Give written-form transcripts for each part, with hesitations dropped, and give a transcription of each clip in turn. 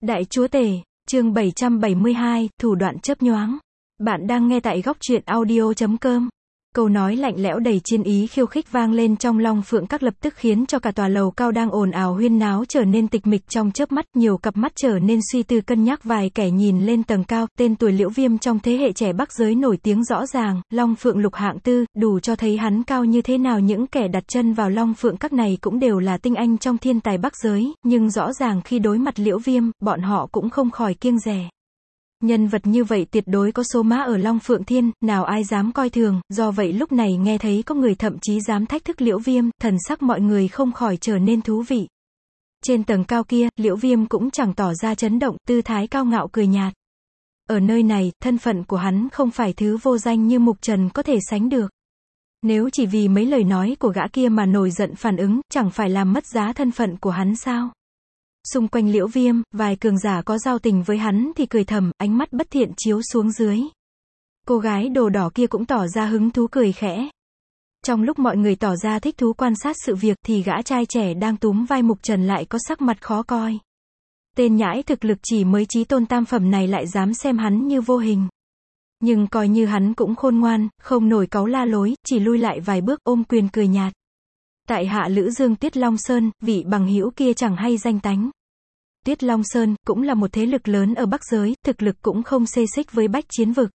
Đại Chúa Tể, chương 772, thủ đoạn chớp nhoáng. Bạn đang nghe tại góc truyện audio.com. Câu nói lạnh lẽo đầy chiến ý khiêu khích vang lên trong Long Phượng Các, lập tức khiến cho cả tòa lầu cao đang ồn ào huyên náo trở nên tịch mịch trong chớp mắt, nhiều cặp mắt trở nên suy tư cân nhắc, vài kẻ nhìn lên tầng cao, tên tuổi Liễu Viêm trong thế hệ trẻ Bắc giới nổi tiếng rõ ràng, Long Phượng Lục hạng tư, đủ cho thấy hắn cao như thế nào. Những kẻ đặt chân vào Long Phượng Các này cũng đều là tinh anh trong thiên tài Bắc giới, nhưng rõ ràng khi đối mặt Liễu Viêm, bọn họ cũng không khỏi kiêng dè. Nhân vật như vậy tuyệt đối có số má ở Long Phượng Thiên, nào ai dám coi thường, do vậy lúc này nghe thấy có người thậm chí dám thách thức Liễu Viêm, thần sắc mọi người không khỏi trở nên thú vị. Trên tầng cao kia, Liễu Viêm cũng chẳng tỏ ra chấn động, tư thái cao ngạo cười nhạt. Ở nơi này, thân phận của hắn không phải thứ vô danh như Mục Trần có thể sánh được. Nếu chỉ vì mấy lời nói của gã kia mà nổi giận phản ứng, chẳng phải làm mất giá thân phận của hắn sao? Xung quanh Liễu Viêm, vài cường giả có giao tình với hắn thì cười thầm, ánh mắt bất thiện chiếu xuống dưới. Cô gái đồ đỏ kia cũng tỏ ra hứng thú cười khẽ. Trong lúc mọi người tỏ ra thích thú quan sát sự việc thì gã trai trẻ đang túm vai Mục Trần lại có sắc mặt khó coi. Tên nhãi thực lực chỉ mới chí tôn tam phẩm này lại dám xem hắn như vô hình. Nhưng coi như hắn cũng khôn ngoan, không nổi cáu la lối, chỉ lui lại vài bước ôm quyền cười nhạt. Tại hạ Lữ Dương Tuyết Long Sơn, vị bằng hữu kia chẳng hay danh tánh. Tuyết Long Sơn, cũng là một thế lực lớn ở Bắc giới, thực lực cũng không xê xích với Bách Chiến Vực.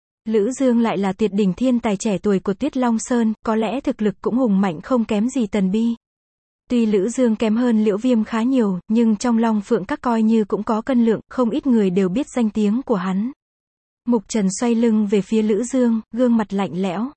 Lữ Dương lại là tuyệt đỉnh thiên tài trẻ tuổi của Tuyết Long Sơn, có lẽ thực lực cũng hùng mạnh không kém gì Tần Bi. Tuy Lữ Dương kém hơn Liễu Viêm khá nhiều, nhưng trong Long Phượng Các coi như cũng có cân lượng, không ít người đều biết danh tiếng của hắn. Mục Trần xoay lưng về phía Lữ Dương, gương mặt lạnh lẽo.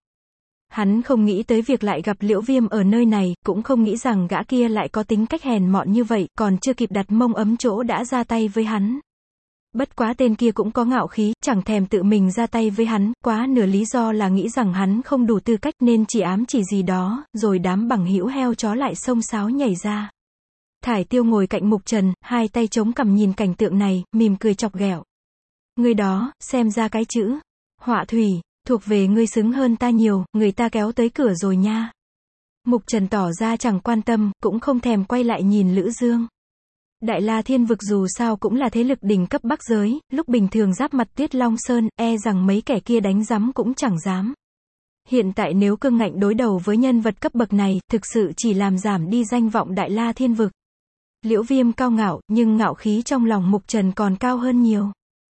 Hắn không nghĩ tới việc lại gặp Liễu Viêm ở nơi này, cũng không nghĩ rằng gã kia lại có tính cách hèn mọn như vậy, còn chưa kịp đặt mông ấm chỗ đã ra tay với hắn. Bất quá tên kia cũng có ngạo khí, chẳng thèm tự mình ra tay với hắn, quá nửa lý do là nghĩ rằng hắn không đủ tư cách nên chỉ ám chỉ gì đó, rồi đám bằng hữu heo chó lại xông xáo nhảy ra. Thải Tiêu ngồi cạnh Mục Trần, hai tay chống cằm nhìn cảnh tượng này, mỉm cười chọc ghẹo. Người đó, xem ra cái chữ họa thủy thuộc về ngươi xứng hơn ta nhiều, người ta kéo tới cửa rồi nha. Mục Trần tỏ ra chẳng quan tâm, cũng không thèm quay lại nhìn Lữ Dương. Đại La Thiên Vực dù sao cũng là thế lực đỉnh cấp Bắc giới, lúc bình thường giáp mặt Tuyết Long Sơn, e rằng mấy kẻ kia đánh rắm cũng chẳng dám. Hiện tại nếu cương ngạnh đối đầu với nhân vật cấp bậc này, thực sự chỉ làm giảm đi danh vọng Đại La Thiên Vực. Liễu Viêm cao ngạo, nhưng ngạo khí trong lòng Mục Trần còn cao hơn nhiều.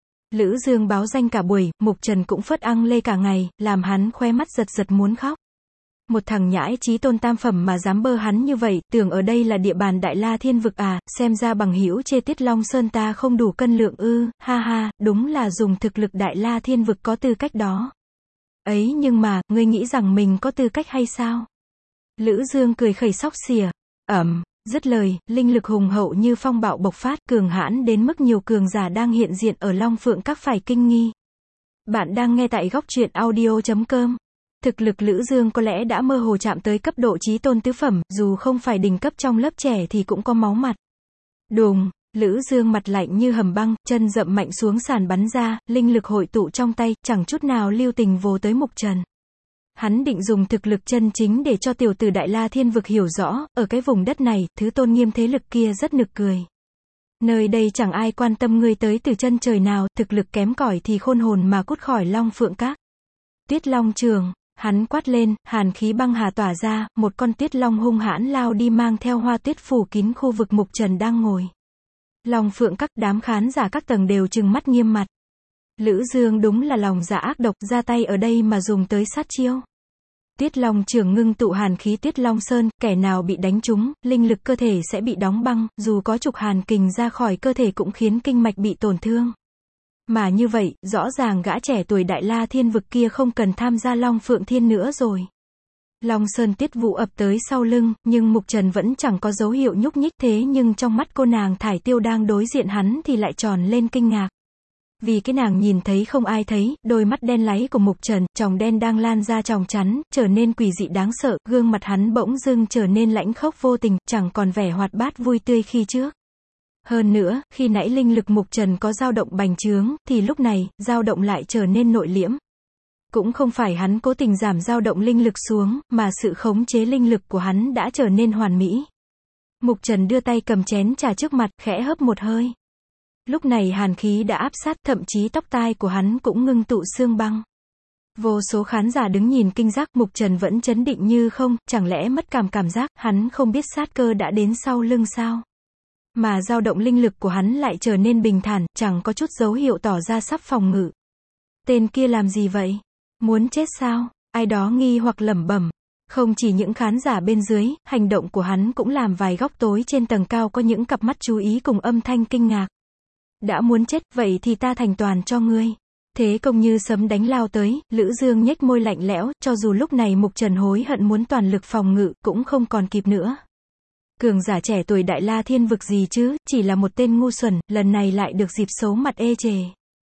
Lữ Dương báo danh cả buổi, Mục Trần cũng phất ăng lê cả ngày, làm hắn khóe mắt giật giật muốn khóc. Một thằng nhãi chí tôn tam phẩm mà dám bơ hắn như vậy, tưởng ở đây là địa bàn Đại La Thiên Vực à, xem ra bằng hữu chê Tuyết Long Sơn ta không đủ cân lượng ư, ha ha, đúng là dùng thực lực Đại La Thiên Vực có tư cách đó. Ấy nhưng mà, ngươi nghĩ rằng mình có tư cách hay sao? Lữ Dương cười khẩy xóc xỉa. Dứt lời, linh lực hùng hậu như phong bạo bộc phát, cường hãn đến mức nhiều cường giả đang hiện diện ở Long Phượng Các phải kinh nghi. Bạn đang nghe tại góc truyện audio.com. Thực lực Lữ Dương có lẽ đã mơ hồ chạm tới cấp độ chí tôn tứ phẩm, dù không phải đỉnh cấp trong lớp trẻ thì cũng có máu mặt. Đùng, Lữ Dương mặt lạnh như hầm băng, chân dậm mạnh xuống sàn bắn ra, linh lực hội tụ trong tay, chẳng chút nào lưu tình vồ tới Mục Trần. Hắn định dùng thực lực chân chính để cho tiểu tử Đại La Thiên Vực hiểu rõ, ở cái vùng đất này, thứ tôn nghiêm thế lực kia rất nực cười. Nơi đây chẳng ai quan tâm ngươi tới từ chân trời nào, thực lực kém cỏi thì khôn hồn mà cút khỏi Long Phượng Các. Tuyết Long Trường, hắn quát lên, hàn khí băng hà tỏa ra, một con tuyết long hung hãn lao đi mang theo hoa tuyết phủ kín khu vực Mục Trần đang ngồi. Long Phượng Các, đám khán giả các tầng đều trừng mắt nghiêm mặt. Lữ Dương đúng là lòng dạ ác độc, ra tay ở đây mà dùng tới sát chiêu. Tuyết Long Trường ngưng tụ hàn khí Tuyết Long Sơn, kẻ nào bị đánh trúng, linh lực cơ thể sẽ bị đóng băng, dù có trục hàn kình ra khỏi cơ thể cũng khiến kinh mạch bị tổn thương. Mà như vậy, rõ ràng gã trẻ tuổi Đại La Thiên Vực kia không cần tham gia Long Phượng Thiên nữa rồi. Long Sơn Tuyết Vũ ập tới sau lưng, nhưng Mục Trần vẫn chẳng có dấu hiệu nhúc nhích, thế nhưng trong mắt cô nàng Thải Tiêu đang đối diện hắn thì lại tròn lên kinh ngạc. Vì cái nàng nhìn thấy không ai thấy, đôi mắt đen láy của Mục Trần, tròng đen đang lan ra tròng chắn, trở nên quỷ dị đáng sợ, gương mặt hắn bỗng dưng trở nên lãnh khốc vô tình, chẳng còn vẻ hoạt bát vui tươi khi trước. Hơn nữa, khi nãy linh lực Mục Trần có dao động bành trướng, thì lúc này, dao động lại trở nên nội liễm. Cũng không phải hắn cố tình giảm dao động linh lực xuống, mà sự khống chế linh lực của hắn đã trở nên hoàn mỹ. Mục Trần đưa tay cầm chén trà trước mặt, khẽ hớp một hơi. Lúc này hàn khí đã áp sát, thậm chí tóc tai của hắn cũng ngưng tụ xương băng. Vô số khán giả đứng nhìn kinh giác, Mục Trần vẫn chấn định như không, chẳng lẽ mất cảm giác, hắn không biết sát cơ đã đến sau lưng sao? Mà dao động linh lực của hắn lại trở nên bình thản, chẳng có chút dấu hiệu tỏ ra sắp phòng ngự. Tên kia làm gì vậy? Muốn chết sao? Ai đó nghi hoặc lẩm bẩm. Không chỉ những khán giả bên dưới, hành động của hắn cũng làm vài góc tối trên tầng cao có những cặp mắt chú ý cùng âm thanh kinh ngạc. Đã muốn chết, vậy thì ta thành toàn cho ngươi. Thế công như sấm đánh lao tới, Lữ Dương nhếch môi lạnh lẽo, cho dù lúc này Mục Trần hối hận muốn toàn lực phòng ngự, cũng không còn kịp nữa. Cường giả trẻ tuổi Đại La Thiên vực gì chứ, chỉ là một tên ngu xuẩn, lần này lại được dịp xấu mặt ê chề.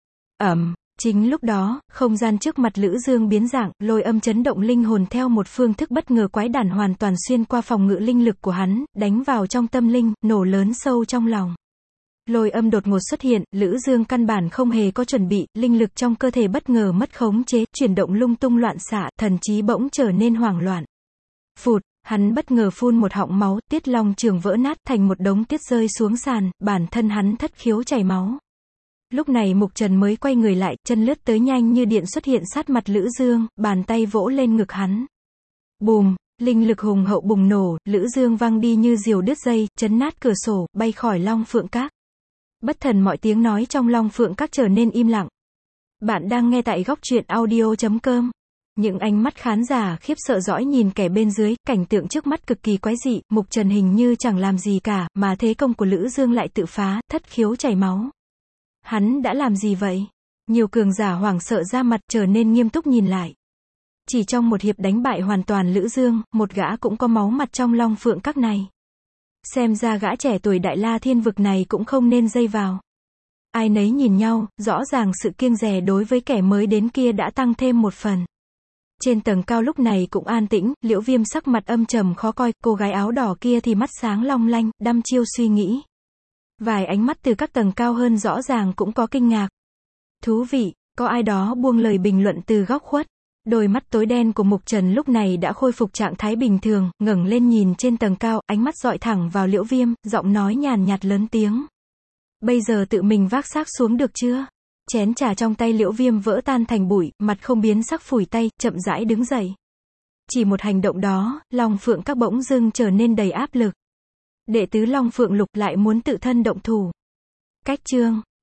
Chính lúc đó, không gian trước mặt Lữ Dương biến dạng, lôi âm chấn động linh hồn theo một phương thức bất ngờ quái đản hoàn toàn xuyên qua phòng ngự linh lực của hắn, đánh vào trong tâm linh, nổ lớn sâu trong lòng. Lôi âm đột ngột xuất hiện, Lữ Dương căn bản không hề có chuẩn bị, linh lực trong cơ thể bất ngờ mất khống chế, chuyển động lung tung loạn xạ, thần trí bỗng trở nên hoảng loạn. Phụt, hắn bất ngờ phun một họng máu, Tiết Long Trường vỡ nát thành một đống tiết rơi xuống sàn, bản thân hắn thất khiếu chảy máu. Lúc này Mục Trần mới quay người lại, chân lướt tới nhanh như điện xuất hiện sát mặt Lữ Dương, bàn tay vỗ lên ngực hắn. Bùm, linh lực hùng hậu bùng nổ, Lữ Dương văng đi như diều đứt dây, chấn nát cửa sổ, bay khỏi Long Phượng Các. Bất thần mọi tiếng nói trong Long Phượng Các trở nên im lặng. Bạn đang nghe tại góc truyện audio.com. Những ánh mắt khán giả khiếp sợ dõi nhìn kẻ bên dưới, cảnh tượng trước mắt cực kỳ quái dị, Mục Trần hình như chẳng làm gì cả, mà thế công của Lữ Dương lại tự phá, thất khiếu chảy máu. Hắn đã làm gì vậy? Nhiều cường giả hoảng sợ ra mặt trở nên nghiêm túc nhìn lại. Chỉ trong một hiệp đánh bại hoàn toàn Lữ Dương, một gã cũng có máu mặt trong Long Phượng Các này. Xem ra gã trẻ tuổi Đại La Thiên vực này cũng không nên dây vào. Ai nấy nhìn nhau, rõ ràng sự kiêng dè đối với kẻ mới đến kia đã tăng thêm một phần. Trên tầng cao lúc này cũng an tĩnh, Liễu Viêm sắc mặt âm trầm khó coi, cô gái áo đỏ kia thì mắt sáng long lanh, đăm chiêu suy nghĩ. Vài ánh mắt từ các tầng cao hơn rõ ràng cũng có kinh ngạc. Thú vị, có ai đó buông lời bình luận từ góc khuất. Đôi mắt tối đen của Mục Trần lúc này đã khôi phục trạng thái bình thường, ngẩng lên nhìn trên tầng cao, ánh mắt dọi thẳng vào Liễu Viêm, giọng nói nhàn nhạt lớn tiếng. Bây giờ tự mình vác xác xuống được chưa? Chén trà trong tay Liễu Viêm vỡ tan thành bụi, mặt không biến sắc phủi tay, chậm rãi đứng dậy. Chỉ một hành động đó, Long Phượng Các bỗng dưng trở nên đầy áp lực. Đệ tứ Long Phượng Lục lại muốn tự thân động thủ. Cách chương